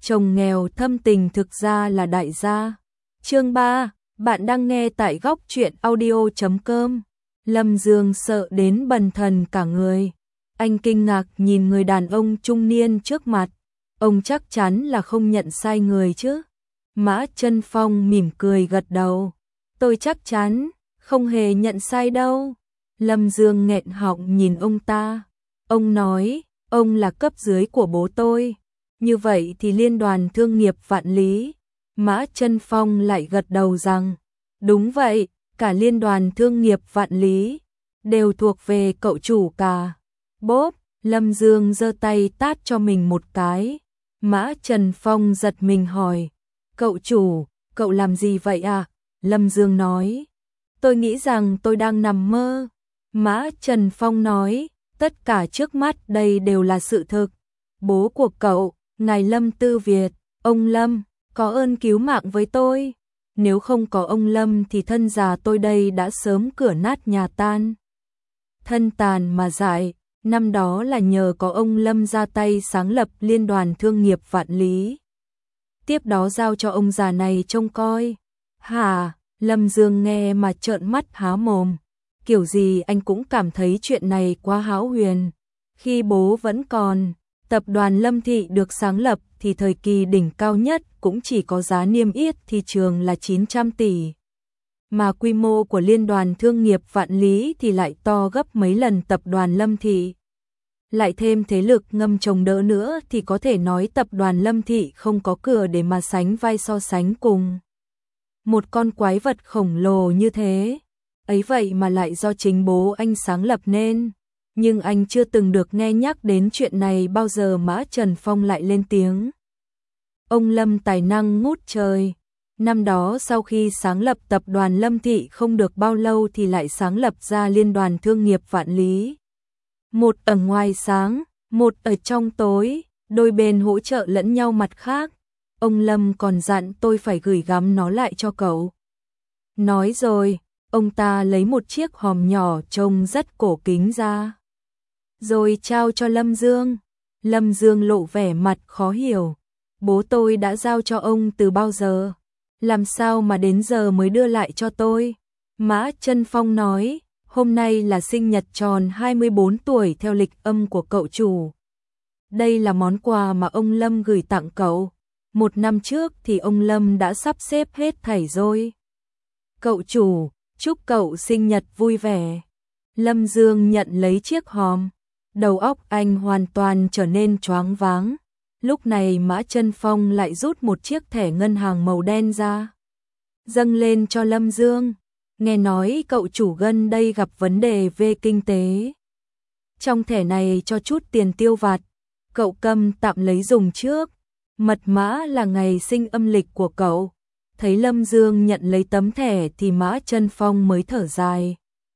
chồng nghèo thâm tình thực ra là đại gia. Chương 3, bạn đang nghe tại góc truyện audio.com. Lâm Dương sợ đến bần thần cả người. Anh kinh ngạc nhìn người đàn ông trung niên trước mặt. Ông chắc chắn là không nhận sai người chứ. Mã Chân Phong mỉm cười gật đầu. Tôi chắc chắn, không hề nhận sai đâu. Lâm Dương nghẹn họng nhìn ông ta. Ông nói, ông là cấp dưới của bố tôi. Như vậy thì Liên đoàn Thương nghiệp Vạn Lý. Mã Chân Phong lại gật đầu rằng, đúng vậy, cả Liên đoàn Thương nghiệp Vạn Lý đều thuộc về cậu chủ cả. Bốp, Lâm Dương giơ tay tát cho mình một cái. Mã Chân Phong giật mình hỏi, cậu chủ, cậu làm gì vậy à? Lâm Dương nói, tôi nghĩ rằng tôi đang nằm mơ. Mã Chân Phong nói, tất cả trước mắt đây đều là sự thực. Bố của cậu, ngài Lâm Tư Việt, ông Lâm, có ơn cứu mạng với tôi. Nếu không có ông Lâm thì thân già tôi đây đã sớm cửa nát nhà tan. Thân tàn mà dại, năm đó là nhờ có ông Lâm ra tay sáng lập Liên đoàn Thương nghiệp Vạn Lý. Tiếp đó giao cho ông già này trông coi. Hả? Lâm Dương nghe mà trợn mắt há mồm. Kiểu gì anh cũng cảm thấy chuyện này quá hão huyền. Khi bố vẫn còn, tập đoàn Lâm Thị được sáng lập thì thời kỳ đỉnh cao nhất cũng chỉ có giá niêm yết thị trường là 900 tỷ. Mà quy mô của Liên đoàn Thương nghiệp Vạn Lý thì lại to gấp mấy lần tập đoàn Lâm Thị. Lại thêm thế lực ngầm chồng đỡ nữa thì có thể nói tập đoàn Lâm Thị không có cửa để mà sánh vai so sánh cùng một con quái vật khổng lồ như thế. Ấy vậy mà lại do chính bố anh sáng lập nên. Nhưng anh chưa từng được nghe nhắc đến chuyện này bao giờ. Mã Chân Phong lại lên tiếng. Ông Lâm tài năng ngút trời. Năm đó sau khi sáng lập tập đoàn Lâm Thị không được bao lâu thì lại sáng lập ra Liên đoàn Thương nghiệp Vạn Lý. Một ở ngoài sáng, một ở trong tối, đôi bên hỗ trợ lẫn nhau. Mặt khác, ông Lâm còn dặn tôi phải gửi gắm nó lại cho cậu. Nói rồi, ông ta lấy một chiếc hòm nhỏ trông rất cổ kính ra, rồi trao cho Lâm Dương. Lâm Dương lộ vẻ mặt khó hiểu. Bố tôi đã giao cho ông từ bao giờ? Làm sao mà đến giờ mới đưa lại cho tôi? Mã Chân Phong nói, hôm nay là sinh nhật tròn 24 tuổi theo lịch âm của cậu chủ. Đây là món quà mà ông Lâm gửi tặng cậu. Một năm trước thì ông Lâm đã sắp xếp hết thảy rồi. Cậu chủ, chúc cậu sinh nhật vui vẻ. Lâm Dương nhận lấy chiếc hòm. Đầu óc anh hoàn toàn trở nên choáng váng. Lúc này Mã Chân Phong lại rút một chiếc thẻ ngân hàng màu đen ra, dâng lên cho Lâm Dương. Nghe nói cậu chủ gần đây gặp vấn đề về kinh tế. Trong thẻ này cho chút tiền tiêu vặt, cậu cầm tạm lấy dùng trước. Mật mã là ngày sinh âm lịch của cậu. Thấy Lâm Dương nhận lấy tấm thẻ thì Mã Chân Phong mới thở dài.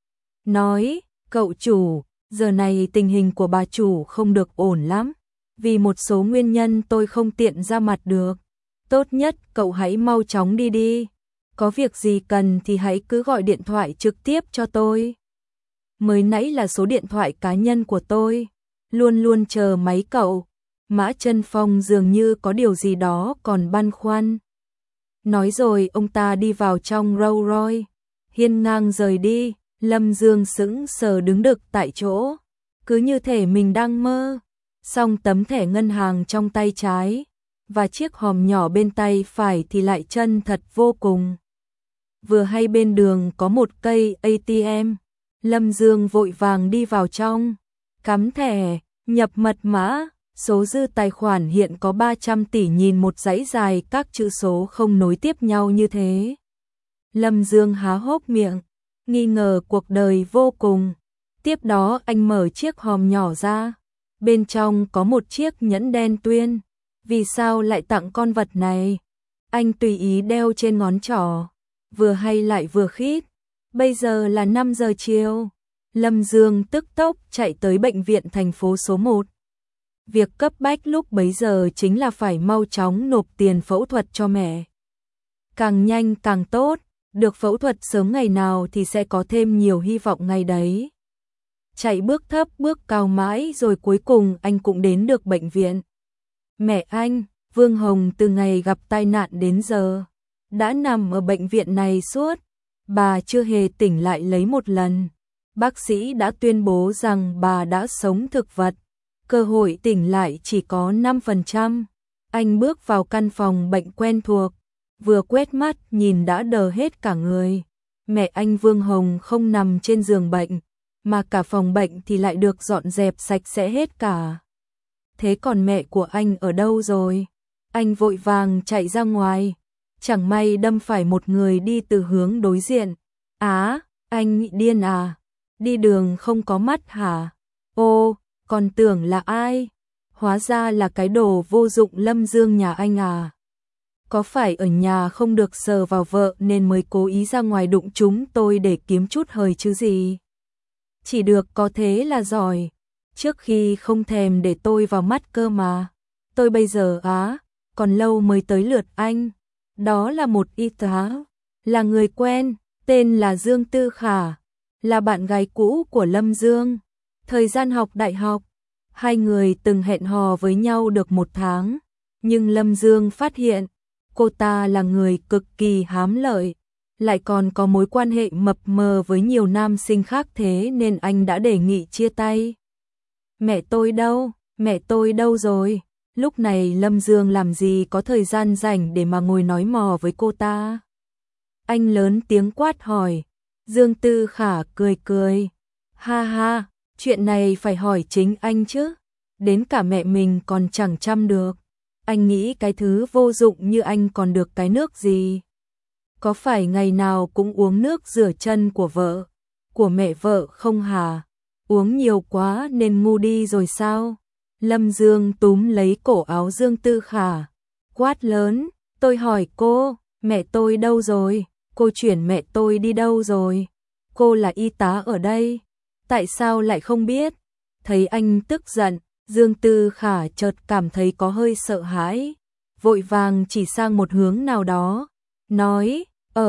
Nói, cậu chủ, giờ này tình hình của bà chủ không được ổn lắm. Vì một số nguyên nhân tôi không tiện ra mặt được. Tốt nhất cậu hãy mau chóng đi đi. Có việc gì cần thì hãy cứ gọi điện thoại trực tiếp cho tôi. Mới nãy là số điện thoại cá nhân của tôi. Luôn luôn chờ máy cậu. Mã Chân Phong dường như có điều gì đó còn băn khoăn. Nói rồi ông ta đi vào trong Rolls Royce, hiên ngang rời đi. Lâm Dương sững sờ đứng đực tại chỗ, cứ như thể mình đang mơ. Song tấm thẻ ngân hàng trong tay trái và chiếc hòm nhỏ bên tay phải thì lại chân thật vô cùng. Vừa hay bên đường có một cây ATM, Lâm Dương vội vàng đi vào trong, cắm thẻ, nhập mật mã, số dư tài khoản hiện có 300 tỷ. Nhìn một dãy dài các chữ số không nối tiếp nhau như thế, Lâm Dương há hốc miệng, nghi ngờ cuộc đời vô cùng. Tiếp đó anh mở chiếc hòm nhỏ ra. Bên trong có một chiếc nhẫn đen tuyền. Vì sao lại tặng con vật này? Anh tùy ý đeo trên ngón trỏ. Vừa hay lại vừa khít. Bây giờ là 5 giờ chiều. Lâm Dương tức tốc chạy tới bệnh viện thành phố số 1. Việc cấp bách lúc bấy giờ chính là phải mau chóng nộp tiền phẫu thuật cho mẹ. Càng nhanh càng tốt. Được phẫu thuật sớm ngày nào thì sẽ có thêm nhiều hy vọng ngày đấy. Chạy bước thấp bước cao mãi rồi cuối cùng anh cũng đến được bệnh viện. Mẹ anh, Vương Hồng từ ngày gặp tai nạn đến giờ, đã nằm ở bệnh viện này suốt, bà chưa hề tỉnh lại lấy một lần. Bác sĩ đã tuyên bố rằng bà đã sống thực vật, cơ hội tỉnh lại chỉ có 5%. Anh bước vào căn phòng bệnh quen thuộc, vừa quét mắt nhìn đã đờ hết cả người. Mẹ anh Vương Hồng không nằm trên giường bệnh, mà cả phòng bệnh thì lại được dọn dẹp sạch sẽ hết cả. Thế còn mẹ của anh ở đâu rồi? Anh vội vàng chạy ra ngoài, chẳng may đâm phải một người đi từ hướng đối diện. Á, anh bị điên à? Đi đường không có mắt hả? Ô, còn tưởng là ai? Hóa ra là cái đồ vô dụng Lâm Dương nhà anh à? Có phải ở nhà không được sờ vào vợ nên mới cố ý ra ngoài đụng chúng tôi để kiếm chút hời chứ gì? Chỉ được có thế là giỏi, trước khi không thèm để tôi vào mắt cơ mà. Tôi bây giờ còn lâu mới tới lượt anh. Đó là một y tá, là người quen, tên là Dương Tư Khả, là bạn gái cũ của Lâm Dương. Thời gian học đại học, hai người từng hẹn hò với nhau được 1 tháng, nhưng Lâm Dương phát hiện cô ta là người cực kỳ hám lợi, lại còn có mối quan hệ mập mờ với nhiều nam sinh khác, thế nên anh đã đề nghị chia tay. Mẹ tôi đâu? Mẹ tôi đâu rồi? Lúc này Lâm Dương làm gì có thời gian rảnh để mà ngồi nói mò với cô ta. Anh lớn tiếng quát hỏi. Dương Tư Khả cười cười. Ha ha, chuyện này phải hỏi chính anh chứ. Đến cả mẹ mình còn chẳng chăm được. Anh nghĩ cái thứ vô dụng như anh còn được cái nước gì? Có phải ngày nào cũng uống nước rửa chân của vợ, của mẹ vợ không hả? Uống nhiều quá nên ngu đi rồi sao? Lâm Dương túm lấy cổ áo Dương Tư Khả, quát lớn, tôi hỏi cô, mẹ tôi đâu rồi? Cô chuyển mẹ tôi đi đâu rồi? Cô là y tá ở đây, tại sao lại không biết? Thấy anh tức giận, Dương Tư Khả chợt cảm thấy có hơi sợ hãi, vội vàng chỉ sang một hướng nào đó, nói,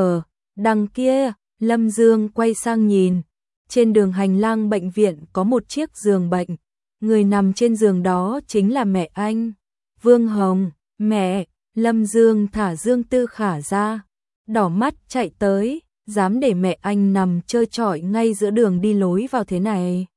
đằng kia. Lâm Dương quay sang nhìn, trên đường hành lang bệnh viện có một chiếc giường bệnh, người nằm trên giường đó chính là mẹ anh, Vương Hồng. Mẹ! Lâm Dương thả Dương Tư Khả ra, đỏ mắt chạy tới, dám để mẹ anh nằm trơ trọi ngay giữa đường đi lối vào thế này.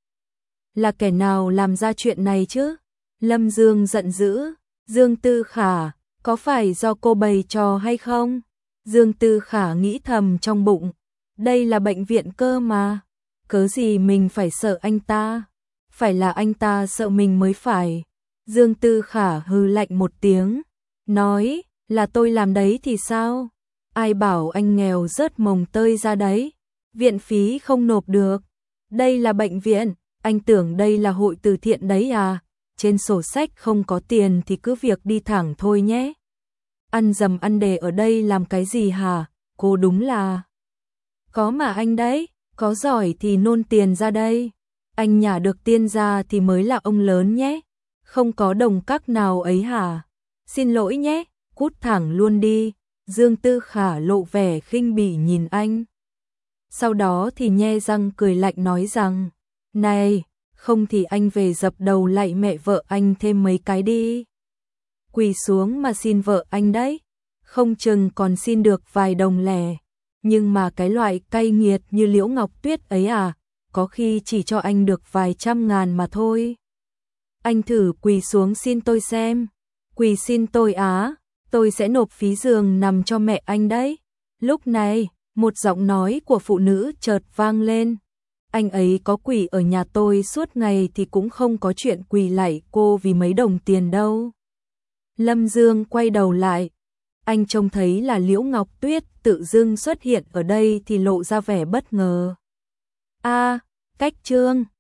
Là kẻ nào làm ra chuyện này chứ? Lâm Dương giận dữ, Dương Tư Khả, có phải do cô bày trò hay không? Dương Tư Khả nghĩ thầm trong bụng, đây là bệnh viện cơ mà, cớ gì mình phải sợ anh ta? Phải là anh ta sợ mình mới phải. Dương Tư Khả hừ lạnh một tiếng, nói, là tôi làm đấy thì sao? Ai bảo anh nghèo rớt mồng tơi ra đấy? Viện phí không nộp được. Đây là bệnh viện, anh tưởng đây là hội từ thiện đấy à? Trên sổ sách không có tiền thì cứ việc đi thẳng thôi nhé. Ăn dầm ăn đề ở đây làm cái gì hả? Cô đúng là... Có mà anh đấy, có giỏi thì nôn tiền ra đây. Anh nhả được tiền ra thì mới là ông lớn nhé. Không có đồng các nào ấy hả? Xin lỗi nhé, cút thẳng luôn đi. Dương Tư Khả lộ vẻ khinh bỉ nhìn anh. Sau đó thì nhe răng cười lạnh nói rằng, này, không thì anh về dập đầu lạy mẹ vợ anh thêm mấy cái đi. Quỳ xuống mà xin vợ anh đấy, không chừng còn xin được vài đồng lẻ. Nhưng mà cái loại cay nghiệt như Liễu Ngọc Tuyết ấy à, có khi chỉ cho anh được vài trăm ngàn mà thôi. Anh thử quỳ xuống xin tôi xem. Quỳ xin tôi á, tôi sẽ nộp phí giường nằm cho mẹ anh đấy. Lúc này, một giọng nói của phụ nữ chợt vang lên. Anh ấy có quỳ ở nhà tôi suốt ngày thì cũng không có chuyện quỳ lạy cô vì mấy đồng tiền đâu. Lâm Dương quay đầu lại. Anh trông thấy là Liễu Ngọc Tuyết tự dưng xuất hiện ở đây thì lộ ra vẻ bất ngờ. Cách Trương